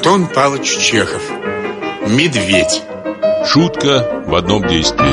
Антон Павлович Чехов. Медведь. Шутка в одном действии.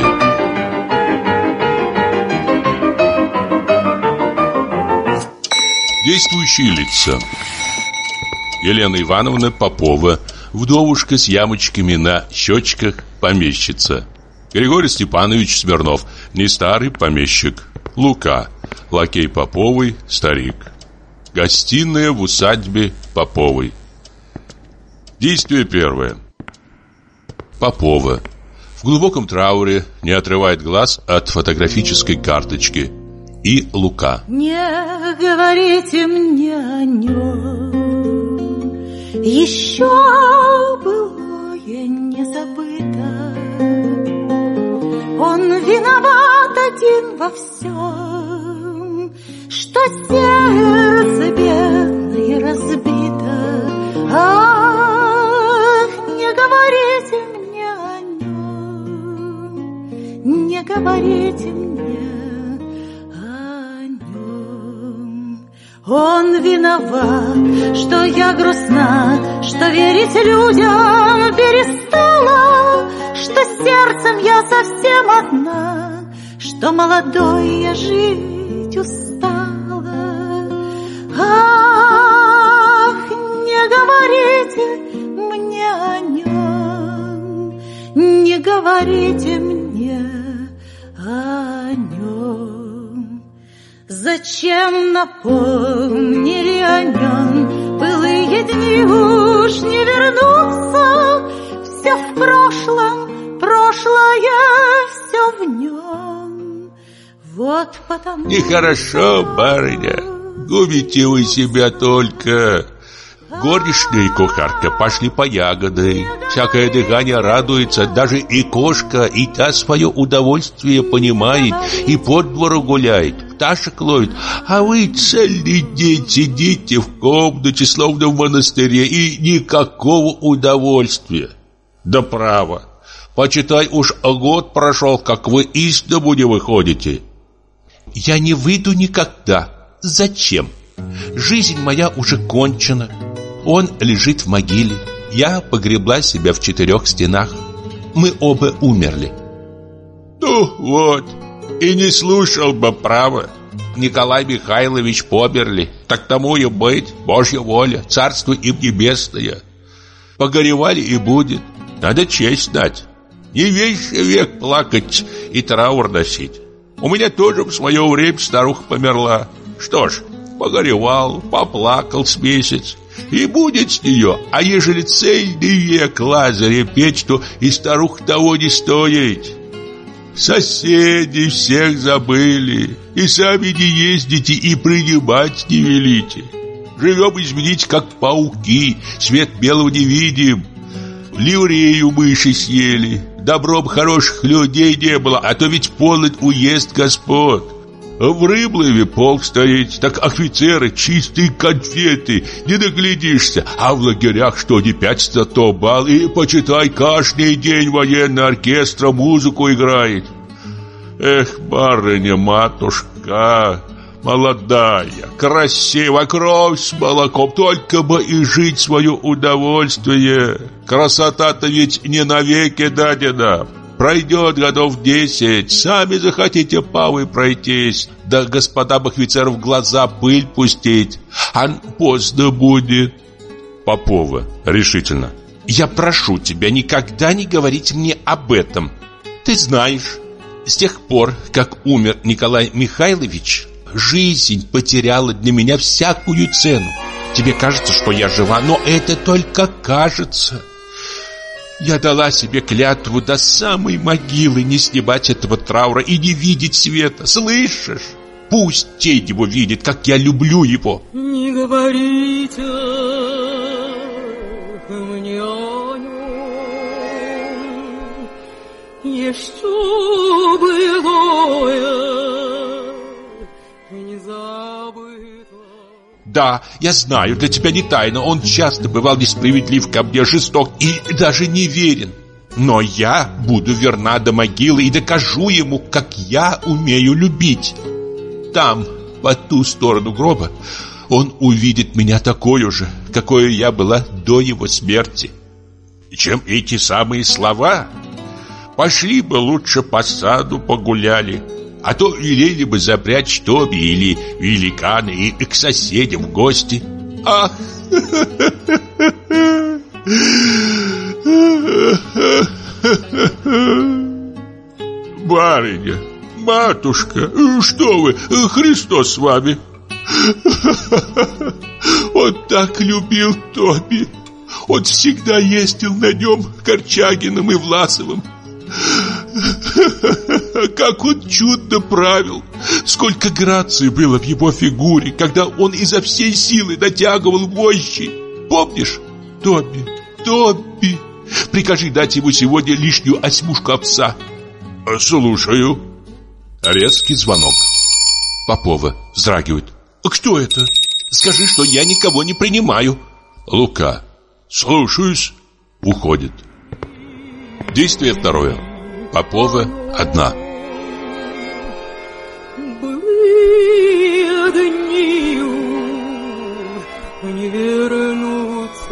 Действующие лица: Елена Ивановна Попова, вдовушка с ямочками на щечках, помещица. Григорий Степанович Смирнов, не старый помещик. Лука, лакей Поповой, старик. Гостиная в усадьбе Поповой. Действие первое. Попова в глубоком трауре не отрывает глаз от фотографической карточки. И Лука. Не говорите мне о нем, еще былое не забыто. Он виноват один во всем, что сердце бедное разбито. Ах, не говорите мне о нем, не говорите мне о нем. Он виноват, что я грустна, что верить людям перестала, что сердцем я совсем одна, что молодой я жить устала. Ах, не говорите мне о нем, не говорите мне о нем. Зачем напомнили о нем? Былые дни уж не вернутся. Все в прошлом, прошлое все в нем. Вот потому... Нехорошо, барыня, губите вы себя только. Горничная и кухарка пошли по ягоды. Всякое дыхание радуется, даже и кошка, и та свое удовольствие понимает, и по двору гуляет, пташек ловит. А вы целый день сидите в комнате, словно в монастыре, и никакого удовольствия. Да право, почитай, уж год прошел, как вы из дому не выходите. Я не выйду никогда. Зачем? Жизнь моя уже кончена. Он лежит в могиле. Я погребла себя в 4 стенах. Мы оба умерли. Ну вот, и не слушал бы, право. Николай Михайлович померли. Так тому и быть, Божья воля, царство им небесное. Погоревали и будет. Надо честь знать. Не весь век плакать и траур носить. У меня тоже в свое время старуха померла. Что ж, погоревал, поплакал с месяц, и будет с нее. А ежели цельный век Лазаря петь, то и старух того не стоит. Соседи всех забыли, и сами не ездите, и принимать не велите. Живем, извините, как пауки, свет белого не видим. Ливрею мыши съели, добром хороших людей не было, а то ведь полный уезд господ. В Рыблове полк стоит, так офицеры чистые конфеты, не наглядишься. А в лагерях что не 500, то бал, и почитай, каждый день военный оркестр музыку играет. Эх, барыня-матушка, молодая, красивая, кровь с молоком, только бы и жить свое удовольствие. Красота-то ведь не навеки дадена. Пройдет годов 10, сами захотите павы пройтись, да господам офицеров в глаза пыль пустить, а поздно будет. Попова решительно. Я прошу тебя никогда не говорить мне об этом. Ты знаешь, с тех пор, как умер Николай Михайлович, жизнь потеряла для меня всякую цену. Тебе кажется, что я жива, но это только кажется. Я дала себе клятву до самой могилы не снимать этого траура и не видеть света. Слышишь? Пусть тень его видит, как я люблю его. Не говорите мне о нем, еще былое не забыто. Да, я знаю, для тебя не тайна. Он часто бывал несправедлив ко мне, жесток и даже неверен. Но я буду верна до могилы и докажу ему, как я умею любить. Там, по ту сторону гроба, он увидит меня такой же, какой я была до его смерти. Чем эти самые слова? Пошли бы лучше по саду погуляли, а то велели бы запрячь Тоби или великана и к соседям в гости. Ах! Барыня, матушка, что вы, Христос с вами. Он так любил Тоби. Он всегда ездил на нем Корчагиным и Власовым. Как он чудно правил. Сколько грации было в его фигуре, когда он изо всей силы натягивал вожжи. Помнишь? Тоби, Тоби, прикажи дать ему сегодня лишнюю осьмушку овса. Слушаю. Резкий звонок. Попова вздрагивает. Кто это? Скажи, что я никого не принимаю. Лука. Слушаюсь. Уходит. Действие второе. Попова одна. Были дни, не вернутся.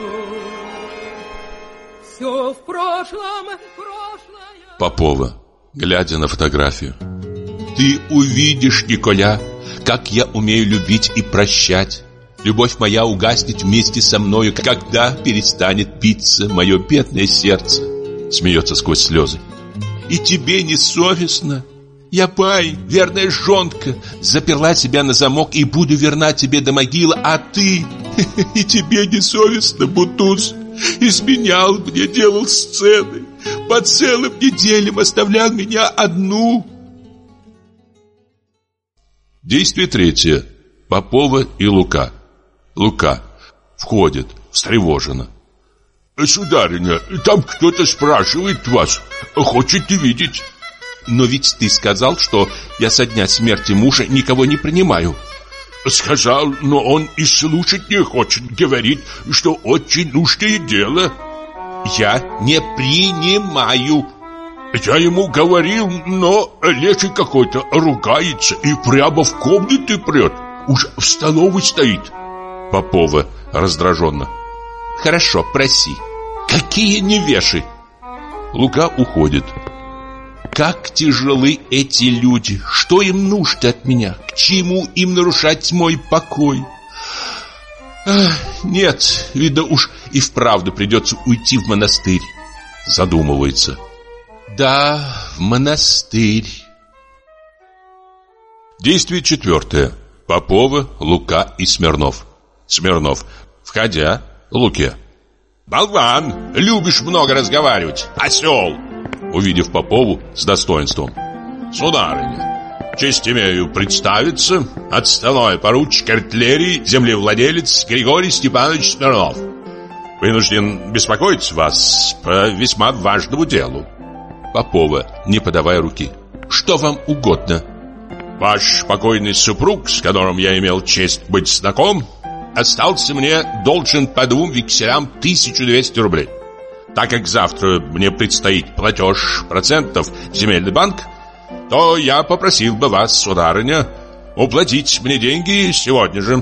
Все в прошлом, прошлое. Попова, глядя на фотографию. Ты увидишь, Николя, как я умею любить и прощать. Любовь моя угаснет вместе со мною, когда перестанет биться мое бедное сердце. Смеется сквозь слезы. И тебе не совестно? Я, бай, верная жонка, заперла себя на замок и буду верна тебе до могилы, а ты... И тебе не совестно, Бутуз? Изменял мне, делал сцены, по целым неделям оставлял меня одну. Действие третье. Попова и Лука. Лука входит, встревоженно. Сударыня, там кто-то спрашивает вас, хочет видеть. Но ведь ты сказал, что я со дня смерти мужа никого не принимаю. Сказал, но он и слушать не хочет. Говорит, что очень нужное дело. Я не принимаю. Я ему говорил, но леший какой-то ругается и прямо в комнаты прет. Уж в столовой стоит. Попова раздраженно. Хорошо, проси. Какие невеши. Лука уходит. Как тяжелы эти люди. Что им нужно от меня? К чему им нарушать мой покой? Нет, видно уж и вправду придется уйти в монастырь. Задумывается. Да, в монастырь. Действие четвертое. Попова, Лука и Смирнов. Смирнов, входя, Луке. Болван, любишь много разговаривать, осел. Увидев Попову с достоинством. Сударыня, честь имею представиться, отставной поручик артиллерии, землевладелец Григорий Степанович Смирнов. Вынужден беспокоить вас по весьма важному делу. Попова, не подавая руки. Что вам угодно? Ваш покойный супруг, с которым я имел честь быть знаком, остался мне должен по 2 векселям 1200 рублей. Так как завтра мне предстоит платеж процентов в земельный банк, то я попросил бы вас, сударыня, уплатить мне деньги сегодня же.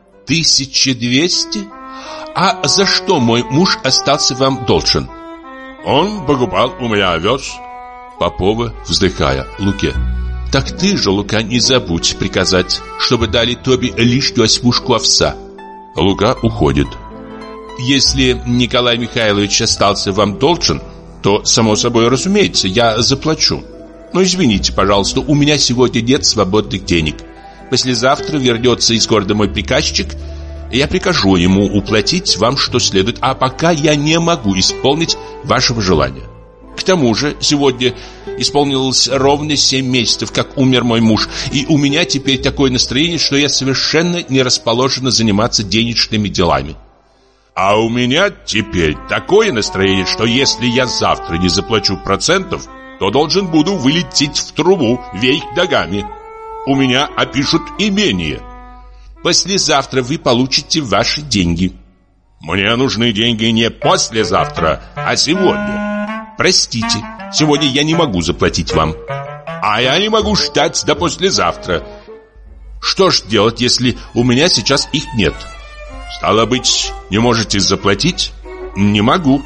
1200? А за что мой муж остался вам должен? Он покупал у меня овес. Попова, вздыхая, Луке. Так ты же, Лука, не забудь приказать, чтобы дали Тоби лишнюю осьмушку овса. Лука уходит. Если Николай Михайлович остался вам должен, то, само собой разумеется, я заплачу. Но извините, пожалуйста, у меня сегодня нет свободных денег. Послезавтра вернется из города мой приказчик, и я прикажу ему уплатить вам что следует, а пока я не могу исполнить вашего желания. К тому же сегодня исполнилось ровно 7 месяцев, как умер мой муж, и у меня теперь такое настроение, что я совершенно не расположена заниматься денежными делами. А у меня теперь такое настроение, что если я завтра не заплачу процентов, то должен буду вылететь в трубу вверх ногами. У меня опишут имение. Послезавтра вы получите ваши деньги. Мне нужны деньги не послезавтра, а сегодня. Простите, сегодня я не могу заплатить вам. А я не могу ждать до послезавтра. Что ж делать, если у меня сейчас их нет? Стало быть, не можете заплатить? Не могу.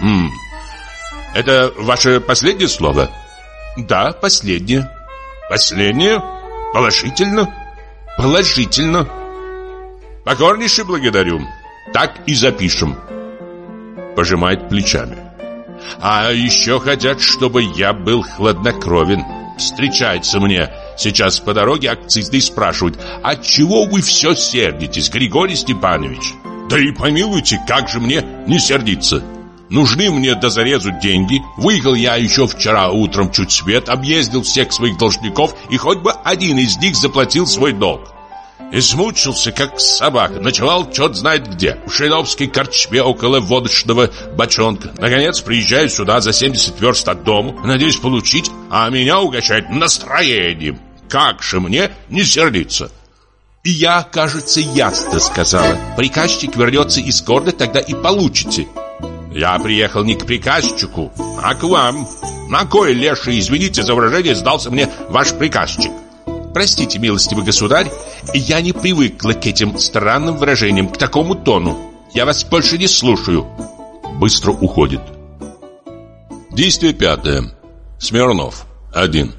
Это ваше последнее слово? Да, последнее. Последнее? Положительно? Положительно. Покорнейше благодарю. Так и запишем. Пожимает плечами. А еще хотят, чтобы я был хладнокровен. Встречается мне сейчас по дороге акцизный и спрашивают: отчего вы все сердитесь, Григорий Степанович? Да и помилуйте, как же мне не сердиться? Нужны мне до зарезу деньги. Выехал я еще вчера утром чуть свет, объездил всех своих должников, и хоть бы один из них заплатил свой долг. И смучился, как собака. Ночевал черт знает где. В Шиловской корчме около водочного бочонка. Наконец приезжаю сюда за 70 верст от дому. Надеюсь получить, а меня угощают настроением. Как же мне не сердиться? И я, кажется, ясно сказала. Приказчик вернется из города, тогда и получите. Я приехал не к приказчику, а к вам. На кой леший, извините за выражение, сдался мне ваш приказчик? Простите, милостивый государь, я не привыкла к этим странным выражениям, к такому тону. Я вас больше не слушаю. Быстро уходит. Действие пятое. Смирнов. 1.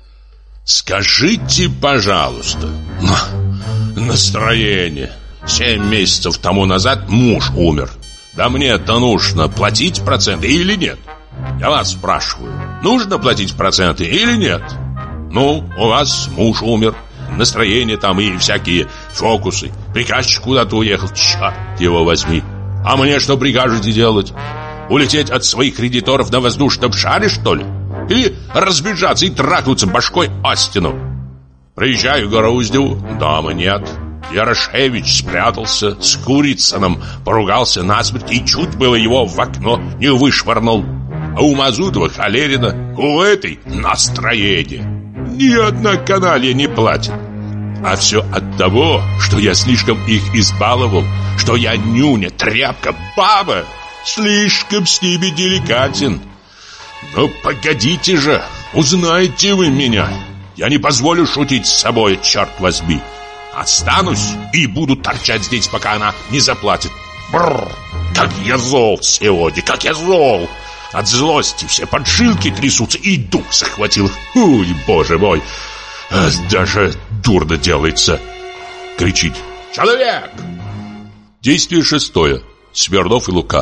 Скажите, пожалуйста, настроение. 7 месяцев тому назад муж умер. Да мне-то нужно платить проценты или нет? Я вас спрашиваю, нужно платить проценты или нет? Ну, у вас муж умер, настроение там и всякие фокусы. Приказчик куда-то уехал, черт его возьми. А мне что прикажете делать? Улететь от своих кредиторов на воздушном шаре, что ли? Или разбежаться и тракнуться башкой о стену? Приезжаю к Груздеву, дома нет. Ярошевич спрятался, с Курицыным поругался насмерть и чуть было его в окно не вышвырнул. А у Мазутова холерина, у этой настроение. Ни одна каналья не платит. А все от того, что я слишком их избаловал, что я нюня, тряпка, баба, слишком с ними деликатен. Ну, погодите же, узнаете вы меня. Я не позволю шутить с собой, черт возьми. Останусь и буду торчать здесь, пока она не заплатит. Бррр, как я зол сегодня, как я зол. От злости все поджилки трясутся, и дух захватил. Ой, боже мой, даже дурно делается. Кричит: человек! Действие 6. Смирнов и Лука.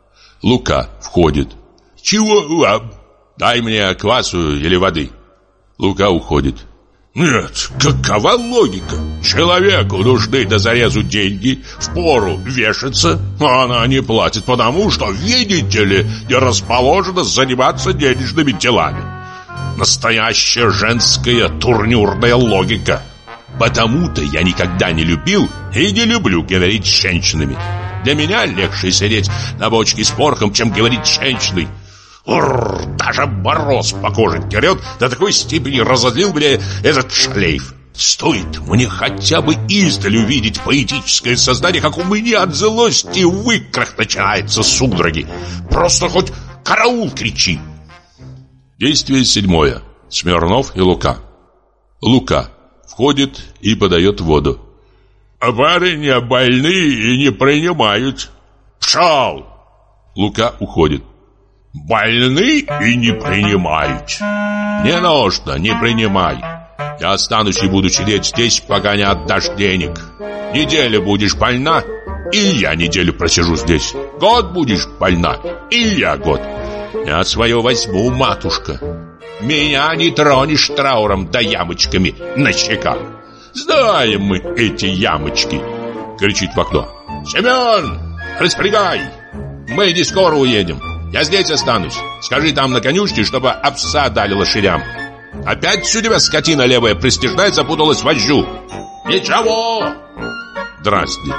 Лука входит. Чего вам? Дай мне квасу или воды. Лука уходит. Нет, какова логика? Человеку нужны до зарезу деньги, впору вешаться, а она не платит, потому что, видите ли, не расположена заниматься денежными делами. Настоящая женская турнюрная логика. Потому-то я никогда не любил и не люблю говорить с женщинами. Для меня легче сидеть на бочке с порохом, чем говорить с женщиной. Даже мороз по коже дерет. До такой степени разозлил меня этот шлейф. Стоит мне хотя бы издали увидеть поэтическое создание, как у меня от злости в икрах начинается судороги. Просто хоть караул кричи. Действие 7. Смирнов и Лука. Лука входит и подает воду. А барыня больные и не принимают. Пшел! Лука уходит. Больны и не принимают. Не нужно, не принимай. Я останусь и буду сидеть здесь, пока не отдашь денег. Неделю будешь больна, и я неделю просижу здесь. Год будешь больна, и я год. Я свое возьму, матушка. Меня не тронешь трауром да ямочками на щеках. Знаем мы эти ямочки. Кричит в окно. Семен, распрягай. Мы не скоро уедем. Я здесь останусь. Скажи там на конюшне, чтобы овса дали лошадям. Опять у тебя скотина левая пристижная запуталась в вожжу. Ничего. Дразнит.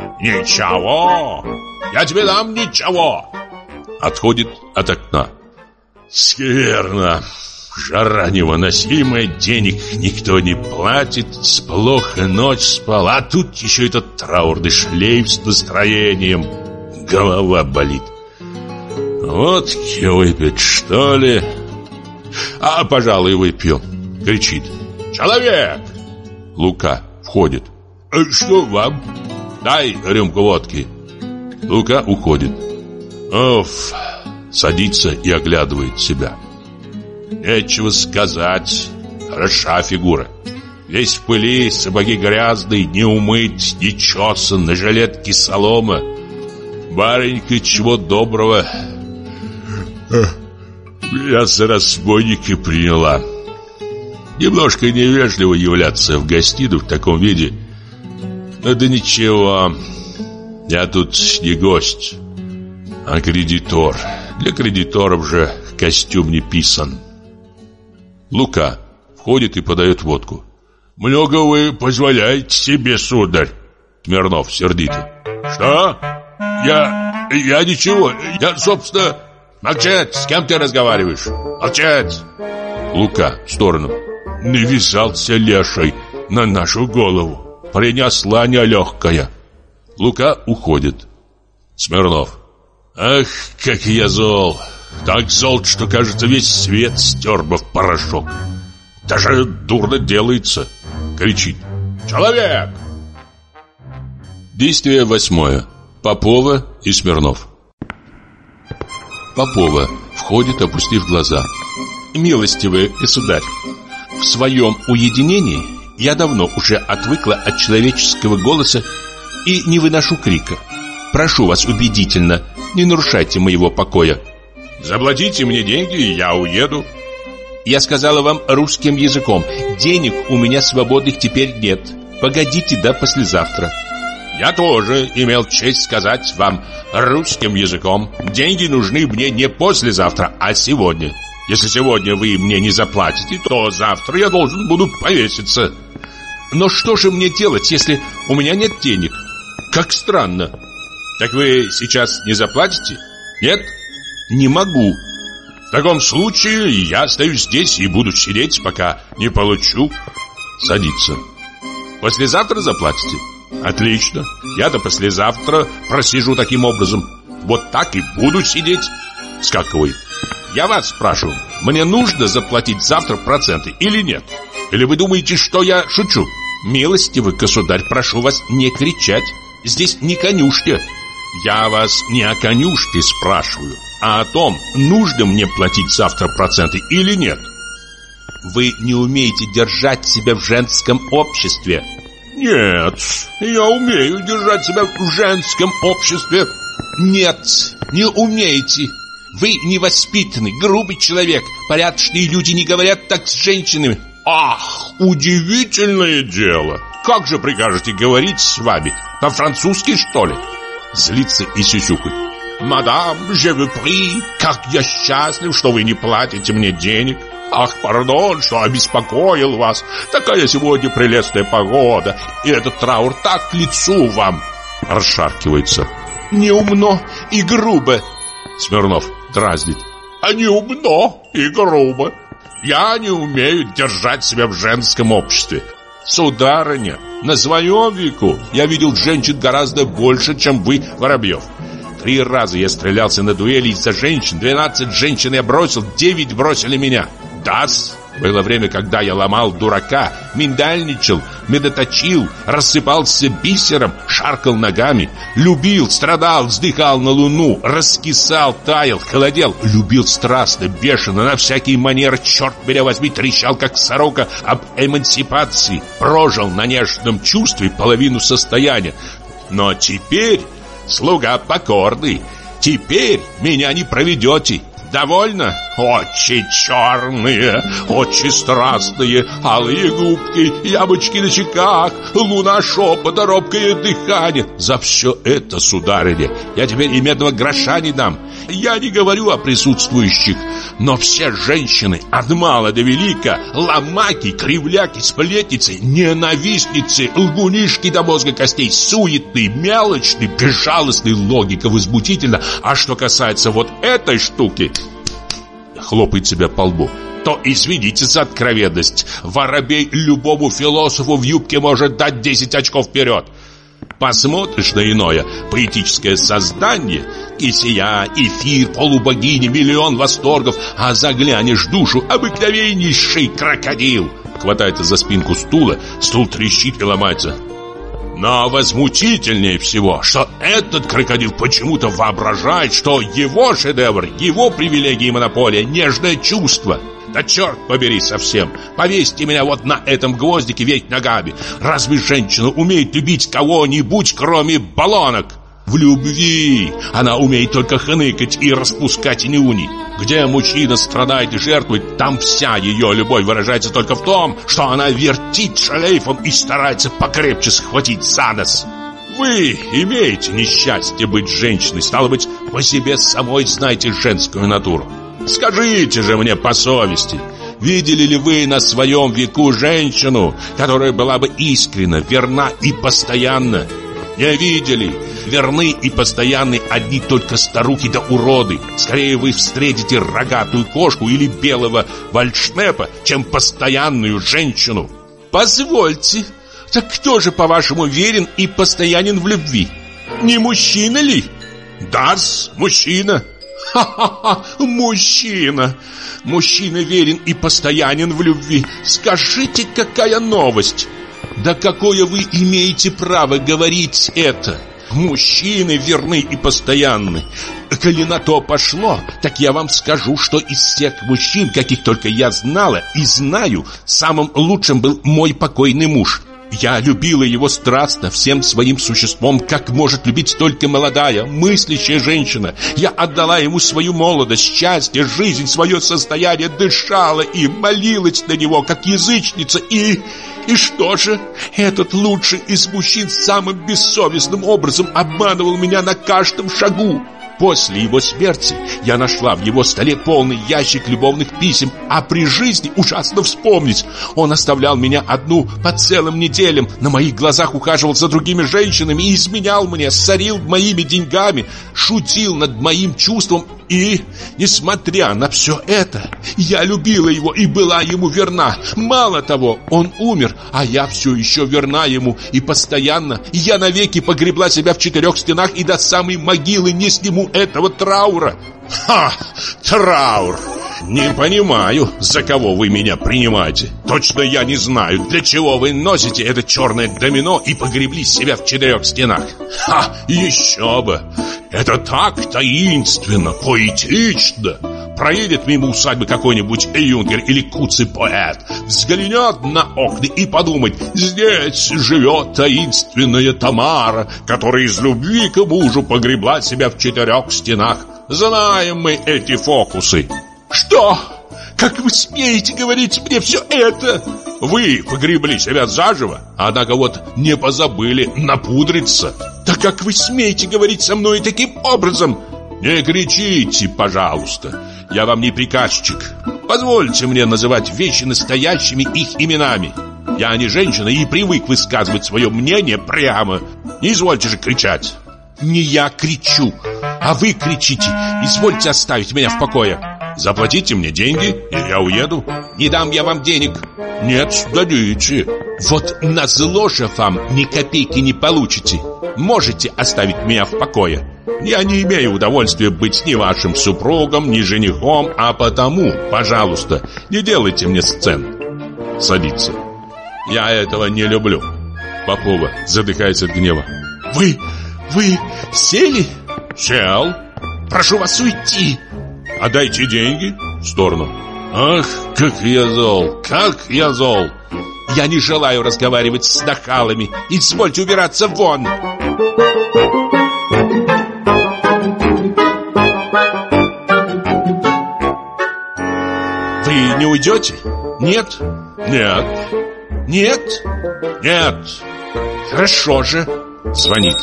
Ничего. Я тебе дам ничего. Отходит от окна. Скверно. Жара невыносимая, денег никто не платит, плохо ночь спал, а тут еще этот траурный шлейф с настроением. Голова болит. Водки выпить, что ли? А, пожалуй, выпью. Кричит. Человек! Лука входит. Что вам? Дай рюмку водки. Лука уходит. Оф, садится и оглядывает себя. Нечего сказать, хороша фигура. Весь в пыли, сапоги грязные, не умыть, не чесан, на жилетке солома. Баренька, чего доброго, меня за разбойника приняла. Немножко невежливо являться в гостиную в таком виде. Да ничего, я тут не гость, а кредитор. Для кредиторов же костюм не писан. Лука входит и подает водку. Много вы позволяете себе, сударь. Смирнов сердито. Что? Я ничего. Я, собственно... Молчать, с кем ты разговариваешь? Молчать. Лука в сторону. Навязался леший на нашу голову. Принесла нелегкая. Лука уходит. Смирнов. Ах, как я зол. Так зол, что, кажется, весь свет стер бы в порошок. Даже дурно делается. Кричит. Человек! Действие 8. Попова и Смирнов. Попова входит, опустив глаза. Милостивый государь, в своем уединении я давно уже отвыкла от человеческого голоса и не выношу крика. Прошу вас убедительно, не нарушайте моего покоя. Заплатите мне деньги, и я уеду. Я сказала вам русским языком. Денег у меня свободных теперь нет. Погодите до послезавтра. Я тоже имел честь сказать вам русским языком. Деньги нужны мне не послезавтра, а сегодня. Если сегодня вы мне не заплатите, то завтра я должен буду повеситься. Но что же мне делать, если у меня нет денег? Как странно. Так вы сейчас не заплатите? Нет? Не могу. В таком случае я остаюсь здесь и буду сидеть, пока не получу. Садится. Послезавтра заплатите? Отлично. Я до послезавтра просижу таким образом. Вот так и буду сидеть. Скакивает. Я вас спрашиваю, мне нужно заплатить завтра проценты или нет? Или вы думаете, что я шучу? Милостивый государь, прошу вас не кричать. Здесь не конюшня. Я вас не о конюшне спрашиваю, а о том, нужно мне платить завтра проценты или нет. Вы не умеете держать себя в женском обществе. Нет, я умею держать себя в женском обществе. Нет, не умеете. Вы невоспитанный, грубый человек. Порядочные люди не говорят так с женщинами. Ах, удивительное дело. Как же прикажете говорить с вами? По-французски, что ли? Злится и сюсюкает. Мадам, je vous prie, как я счастлив, что вы не платите мне денег. Ах, пардон, что обеспокоил вас. Такая сегодня прелестная погода, и этот траур так к лицу вам. Расшаркивается. Неумно и грубо. Смирнов дразнит. А неумно и грубо. Я не умею держать себя в женском обществе. Сударыня, на своем веку я видел женщин гораздо больше, чем вы, Воробьев. 3 раза я стрелялся на дуэли из-за женщин. 12 женщин я бросил, 9 бросили меня. Да-с, было время, когда я ломал дурака, миндальничал, медоточил, рассыпался бисером, шаркал ногами, любил, страдал, вздыхал на луну, раскисал, таял, холодел, любил страстно, бешено, на всякие манеры, черт меня возьми, трещал, как сорока об эмансипации, прожил на нежном чувстве половину состояния. Но теперь, слуга покорный, теперь меня не проведете. Довольно? Очи черные, очи страстные, алые губки, ямочки на щеках, луна шепота, робкое дыхание. За все это, сударыня, я теперь и медного гроша не дам. Я не говорю о присутствующих, но все женщины, от мала до велика, ломаки, кривляки, сплетницы, ненавистницы, лгунишки до мозга костей, суетные, мелочные, безжалостные, логика возмутительна. А что касается вот этой штуки, хлопает себя по лбу, то извините за откровенность, воробей любому философу в юбке может дать 10 очков вперед. Посмотришь на иное поэтическое создание, кисия, эфир, полубогиня, миллион восторгов, а заглянешь в душу, обыкновеннейший крокодил. хватается за спинку стула, стул трещит и ломается. Но возмутительнее всего, что этот крокодил почему-то воображает, что его шедевр, его привилегии и монополия – нежное чувство. Да черт побери совсем! Повесьте меня вот на этом гвоздике веять ногами. Разве женщина умеет любить кого-нибудь, кроме баллонок? В любви она умеет только хныкать и распускать нюни. Где мужчина страдает и жертвует, там вся ее любовь выражается только в том, что она вертит шлейфом и старается покрепче схватить за нос. Вы имеете несчастье быть женщиной, стало быть, по себе самой знаете женскую натуру. Скажите же мне по совести, видели ли вы на своем веку женщину, которая была бы искренна, верна и постоянна? Не видели. Верны и постоянны одни только старухи да уроды. Скорее вы встретите рогатую кошку или белого вальдшнепа, чем постоянную женщину. Позвольте, так кто же, по-вашему, верен и постоянен в любви? Не мужчина ли? Да-с, мужчина. Ха-ха-ха, мужчина. Мужчина верен и постоянен в любви. Скажите, какая новость? Да какое вы имеете право говорить это? Мужчины верны и постоянны. Коли на то пошло, так я вам скажу, что из всех мужчин, каких только я знала и знаю, самым лучшим был мой покойный муж. Я любила его страстно, всем своим существом, как может любить только молодая, мыслящая женщина. Я отдала ему свою молодость, счастье, жизнь, свое состояние, дышала и молилась на него, как язычница, И что же? Этот лучший из мужчин самым бессовестным образом обманывал меня на каждом шагу. После его смерти я нашла в его столе полный ящик любовных писем, а при жизни ужасно вспомнить. Он оставлял меня одну по целым неделям, на моих глазах ухаживал за другими женщинами и изменял мне, сорил моими деньгами, шутил над моим чувством. И, несмотря на все это, я любила его и была ему верна. Мало того, он умер, а я все еще верна ему и постоянно. Я навеки погребла себя в 4 стенах и до самой могилы не сниму этого траура. Ха! Траур! Не понимаю, за кого вы меня принимаете. Точно я не знаю, для чего вы носите это черное домино и погребли себя в 4 стенах. Ха! Еще бы! Это так таинственно, поэтично. Проедет мимо усадьбы какой-нибудь юнгер или куцый поэт, взглянет на окна и подумает: здесь живет таинственная Тамара, которая из любви к мужу погребла себя в 4 стенах. Знаем мы эти фокусы. Что? Как вы смеете говорить мне все это? Вы погребли себя заживо, однако вот не позабыли напудриться. Так как вы смеете говорить со мной таким образом? Не кричите, пожалуйста. Я вам не приказчик. Позвольте мне называть вещи настоящими их именами. Я не женщина и привык высказывать свое мнение прямо. Не извольте же кричать. Не я кричу, а вы кричите. Извольте оставить меня в покое. Заплатите мне деньги, и я уеду. Не дам я вам денег. Нет, дадите. Вот назло же вам ни копейки не получите. Можете оставить меня в покое. Я не имею удовольствия быть ни вашим супругом, ни женихом, а потому, пожалуйста, не делайте мне сцен. Садиться. Я этого не люблю. Попова задыхается от гнева. Вы сели? Сел. Прошу вас уйти. Отдайте деньги. В сторону. Ах, как я зол, как я зол. Я не желаю разговаривать с нахалами. Извольте убираться вон. Вы не уйдете? Нет? Нет. Нет? Нет. Хорошо же. Звонит.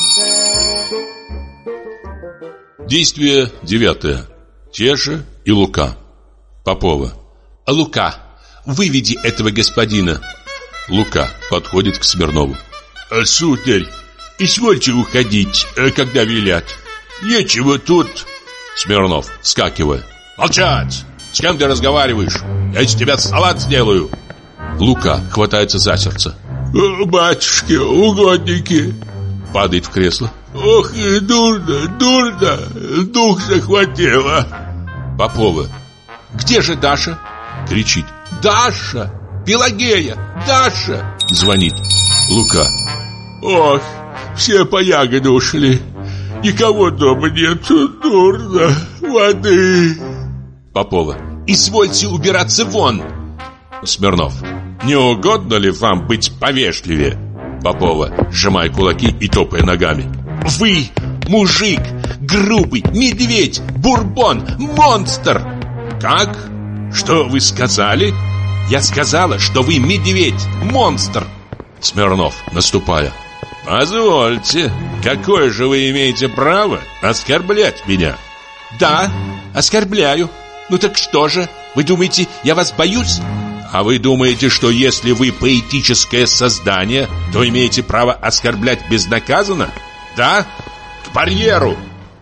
Действие 9. Чеша и Лука. Попова. Лука, выведи этого господина. Лука подходит к Смирнову. Сударь, извольте уходить, когда велят. Нечего тут. Смирнов, вскакивая. Молчать! С кем ты разговариваешь? Я из тебя салат сделаю. Лука хватается за сердце. Батюшки, угодники. Падает в кресло. Ох, дурно, дух захватило. Попова. Где же Даша? Кричит. Даша! Пелагея! Даша!» Звонит. Лука. «Ох, все по ягоды ушли. Никого дома нету, дурно. Воды!» Попова. «Извольте убираться вон!» Смирнов. «Не угодно ли вам быть повежливее?» Попова, сжимая кулаки и топая ногами. «Вы мужик, грубый, медведь, бурбон, монстр!» «Как? Что вы сказали?» «Я сказала, что вы медведь, монстр!» Смирнов, наступая. «Позвольте, какое же вы имеете право оскорблять меня?» «Да, оскорбляю. Ну так что же, вы думаете, я вас боюсь?» «А вы думаете, что если вы поэтическое создание, то имеете право оскорблять безнаказанно? Да? К барьеру!»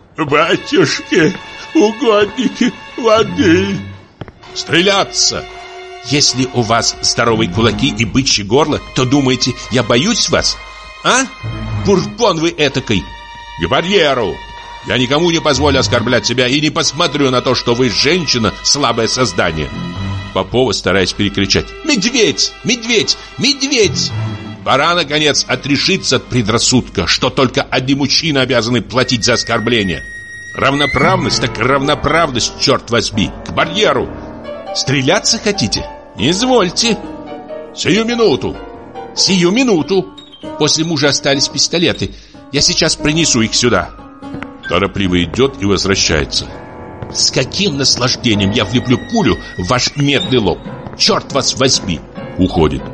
«Батюшки, угодники, воды!» «Стреляться!» «Если у вас здоровые кулаки и бычье горло, то думаете, я боюсь вас? А? Бурбон вы этакой!» «К барьеру! Я никому не позволю оскорблять себя и не посмотрю на то, что вы женщина, слабое создание!» Попова, стараясь перекричать: «Медведь! Медведь! Медведь!» Пора, наконец, отрешиться от предрассудка, что только одни мужчины обязаны платить за оскорбление. Равноправность, так равноправность, черт возьми! К барьеру! Стреляться хотите? Извольте! Сию минуту! Сию минуту! После мужа остались пистолеты. Я сейчас принесу их сюда. Торопливо идет и возвращается. С каким наслаждением я влеплю пулю в ваш медный лоб! Черт вас возьми! Уходит.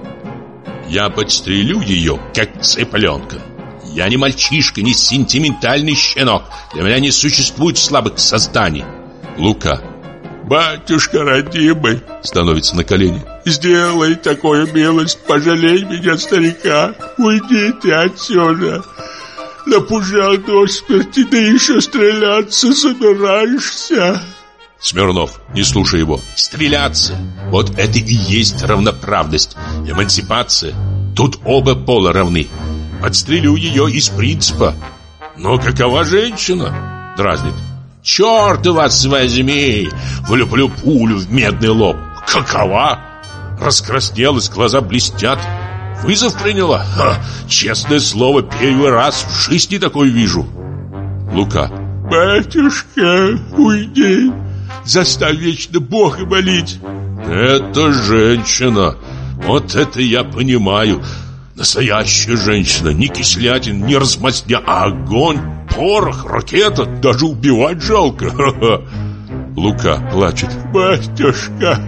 Я подстрелю ее, как цыпленка. Я не мальчишка, не сентиментальный щенок. Для меня не существует слабых созданий. Лука. «Батюшка родимый!» Становится на колени. «Сделай такую милость, пожалей меня, старика. Уйдите отсюда. Напужал до смерти, да еще стреляться собираешься!» Смирнов, не слушай его. Стреляться! Вот это и есть равноправность, эмансипация. Тут оба пола равны. Подстрелю ее из принципа. Но какова женщина? Дразнит. Черт вас возьми! Влюблю пулю в медный лоб. Какова? Раскраснелась, глаза блестят. Вызов приняла? Ха, честное слово, первый раз в жизни такой вижу. Лука. «Батюшка, уйди. Заставь вечно Бога молить». Это женщина. Вот это я понимаю. Настоящая женщина. Ни кислятин, ни размазня, а огонь, порох, ракета. Даже убивать жалко. Ха-ха. Лука плачет. «Батюшка,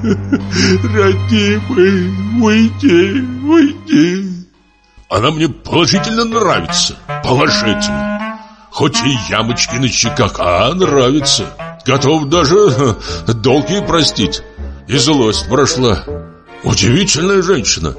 родимый, уйди, уйди». Она мне положительно нравится. Положительно. Хоть и ямочки на щеках, а нравится. Готов даже долг ей простить. И злость прошла. Удивительная женщина.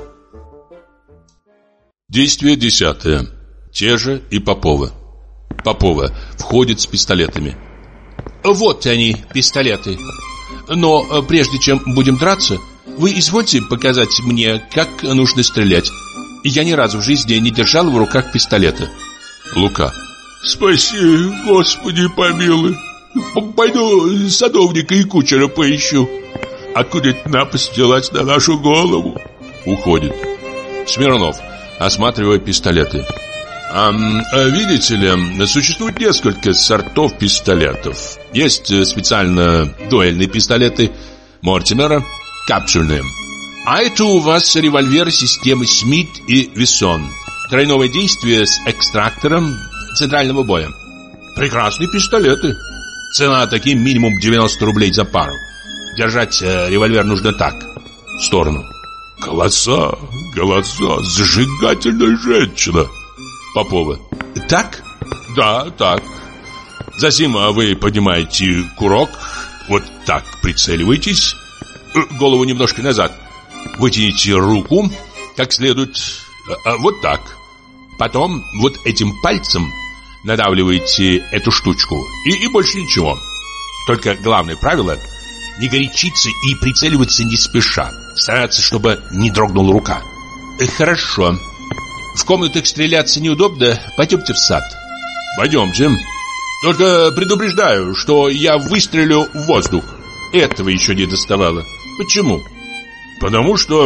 Действие 10. Те же и Попова. Попова входит с пистолетами. Вот они, пистолеты. Но прежде чем будем драться, вы извольте показать мне, как нужно стрелять. Я ни разу в жизни не держал в руках пистолета. Лука. «Спаси, Господи, помилуй. Пойду садовника и кучера поищу. Откуда напасть делать на нашу голову?» Уходит. Смирнов, осматривая пистолеты. Видите ли, существует несколько сортов пистолетов. Есть специально дуэльные пистолеты Мортимера, капсульные. А это у вас револьвер системы Смит и Вессон. Тройное действие с экстрактором центрального боя. Прекрасные пистолеты. Цена таким минимум 90 рублей за пару. Держать револьвер нужно так, в сторону. Голоса, зажигательная женщина. Попова. Так? Да, так. Затем вы поднимаете курок. Вот так прицеливаетесь. Голову немножко назад. Вытяните руку как следует. Вот так. Потом вот этим пальцем надавливаете эту штучку. И больше ничего. Только главное правило — не горячиться и прицеливаться не спеша. Стараться, чтобы не дрогнула рука. Хорошо. В комнатах стреляться неудобно. Пойдемте в сад. Пойдемте. Только предупреждаю, что я выстрелю в воздух. Этого еще не доставало. Почему? Потому что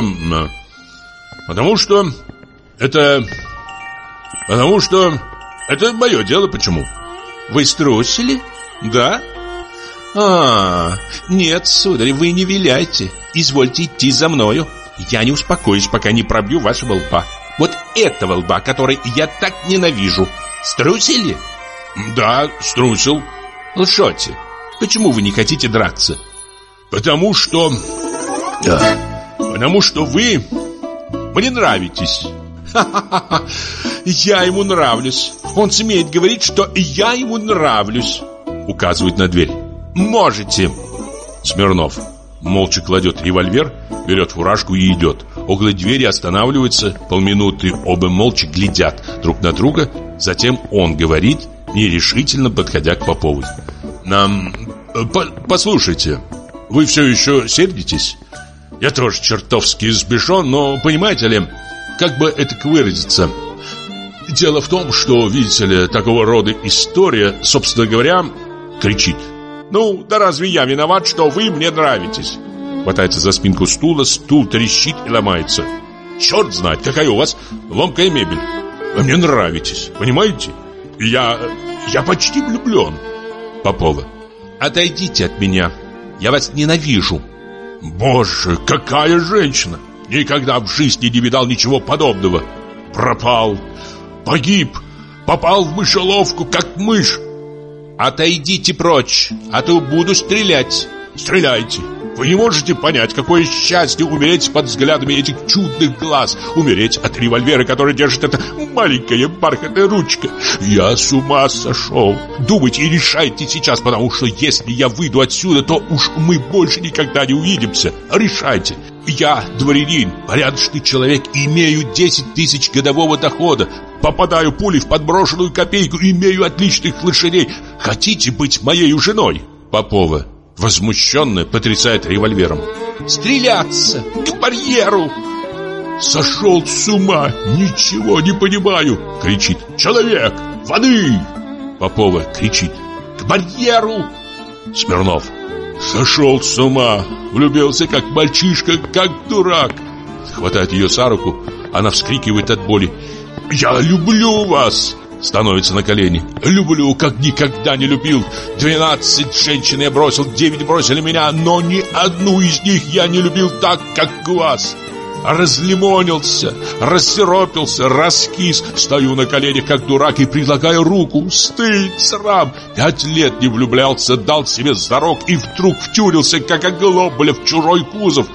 это мое дело. Почему? Вы струсили? Да? Нет, сударь, вы не виляйте. Извольте идти за мною. Я не успокоюсь, пока не пробью вашего лба. Вот этого лба, который я так ненавижу. Струсили? Да, струсил. Лжете. Почему вы не хотите драться? Потому что вы мне нравитесь. Ха-ха-ха. Я ему нравлюсь. Он смеет говорить, что я ему нравлюсь. Указывает на дверь. Можете. Смирнов молча кладет револьвер, берет фуражку и идет. Около двери останавливается. Полминуты оба молча глядят друг на друга. Затем он говорит, нерешительно подходя к Поповой: послушайте, вы все еще сердитесь? Я тоже чертовски взбешен, но понимаете ли, как бы это выразиться? Дело в том, что, видите ли, такого рода история, собственно говоря, кричит: ну, да разве я виноват, что вы мне нравитесь? Хватается за спинку стула, стул трещит и ломается. Черт знает, какая у вас ломкая мебель. Вы мне нравитесь, понимаете? Я почти влюблен. Попова: отойдите от меня, я вас ненавижу. Боже, какая женщина! Никогда в жизни не видал ничего подобного. Пропал, погиб, попал в мышеловку, как мышь. Отойдите прочь, а то буду стрелять. Стреляйте. Вы не можете понять, какое счастье умереть под взглядами этих чудных глаз, умереть от револьвера, который держит эта маленькая бархатная ручка. Я с ума сошел. Думайте и решайте сейчас, потому что если я выйду отсюда, то уж мы больше никогда не увидимся. Решайте. Я дворянин, порядочный человек, имею 10 тысяч годового дохода, попадаю пулей в подброшенную копейку, имею отличных лошадей. Хотите быть моей женой? Попова возмущенно потрясает револьвером. Стреляться! К барьеру! Сошел с ума! Ничего не понимаю! Кричит. Человек! Воды! Попова кричит. К барьеру! Смирнов. Сошел с ума! Влюбился как мальчишка, как дурак! Хватает ее за руку. Она вскрикивает от боли. Я люблю вас! Становится на колени. Люблю, как никогда не любил. 12 женщин я бросил, 9 бросили меня, но ни одну из них я не любил так, как вас. Разлимонился, рассиропился, раскис. Стою на коленях, как дурак, и предлагаю руку. Стыд, срам. 5 лет не влюблялся, дал себе зарок и вдруг втюрился, как оглобля в чужой кузов.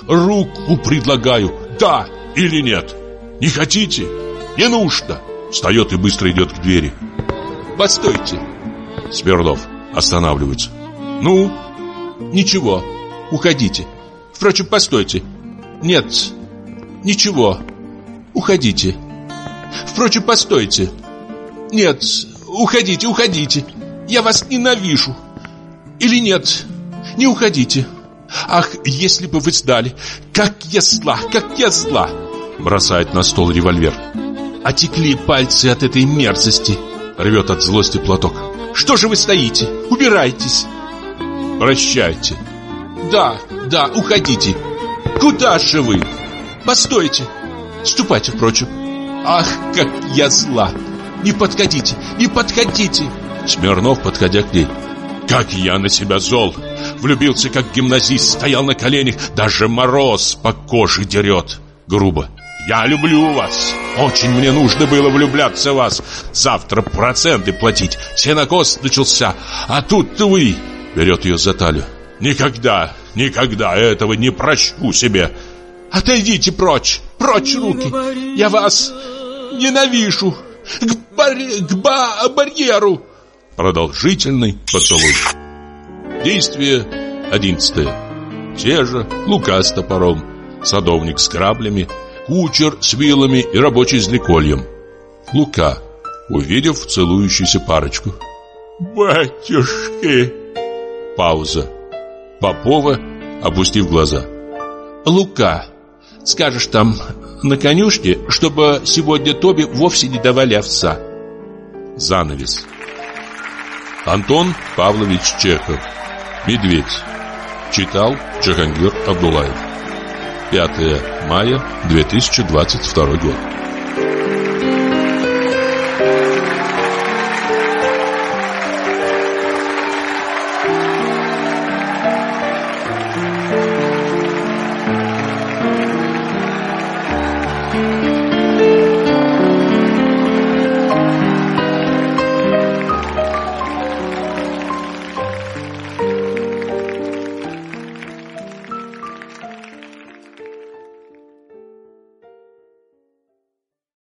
Руку предлагаю. Да или нет? Не хотите? Не нужно. Встает и быстро идет к двери. Постойте. Смирнов останавливается. Ну? Ничего. Уходите. Впрочем, постойте. Нет. Ничего. Уходите. Впрочем, постойте. Нет. Уходите, уходите. Я вас ненавижу. Или нет? Не уходите. Ах, если бы вы знали, как я зла, как я зла. Бросает на стол револьвер. Отекли пальцы от этой мерзости. Рвет от злости платок. Что же вы стоите? Убирайтесь. Прощайте. Да, уходите. Куда же вы? Постойте. Ступайте, впрочем. Ах, как я зла. Не подходите, не подходите. Смирнов, подходя к ней. Как я на себя зол. Влюбился, как гимназист, стоял на коленях. Даже мороз по коже дерет. Грубо. Я люблю вас. Очень мне нужно было влюбляться в вас. Завтра проценты платить. Сенокос начался. А тут вы. Берет ее за талию. Никогда, никогда этого не прощу себе. Отойдите прочь. Прочь руки. Я вас ненавижу. К барьеру. Продолжительный поцелуй. Действие 11. Те же: Лука с топором, садовник с граблями, кучер с вилами и рабочий с дрекольем. Лука, увидев целующуюся парочку. Батюшки! Пауза. Попова, опустив глаза. Лука, скажешь там на конюшне, чтобы сегодня Тоби вовсе не давали овса. Занавес. Антон Павлович Чехов. «Медведь». Читал Джахангир Абдуллаев. 5 мая 2022 год.